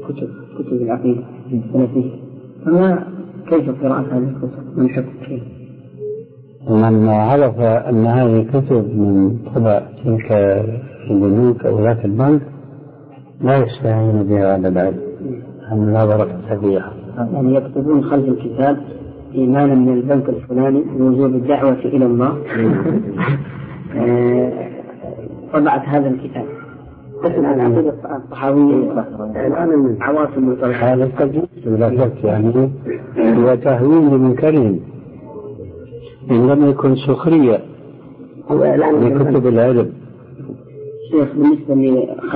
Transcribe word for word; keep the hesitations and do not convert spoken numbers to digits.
كتب كتب العقيدة السلفية، فما كيف قراءة هذه الكتب من حكم فيها؟ من عرف أن هذه الكتب من طبع تلك البنوك أو ذات البنك لا يستعين بها على العلم، أن لا بركة فيها. يعني يكتبون خلف الكتاب إيمانا من البنك الفلاني بوجوب الدعوة إلى الله. طبعت هذا الكتاب مثل العقيدة الطحاوية الآن من عواصم هذا التجديد لا شك، يعني هو تهوين لمنكرين إن لم يكن سخرية لكتب العلم. شيخ بالنسبة لي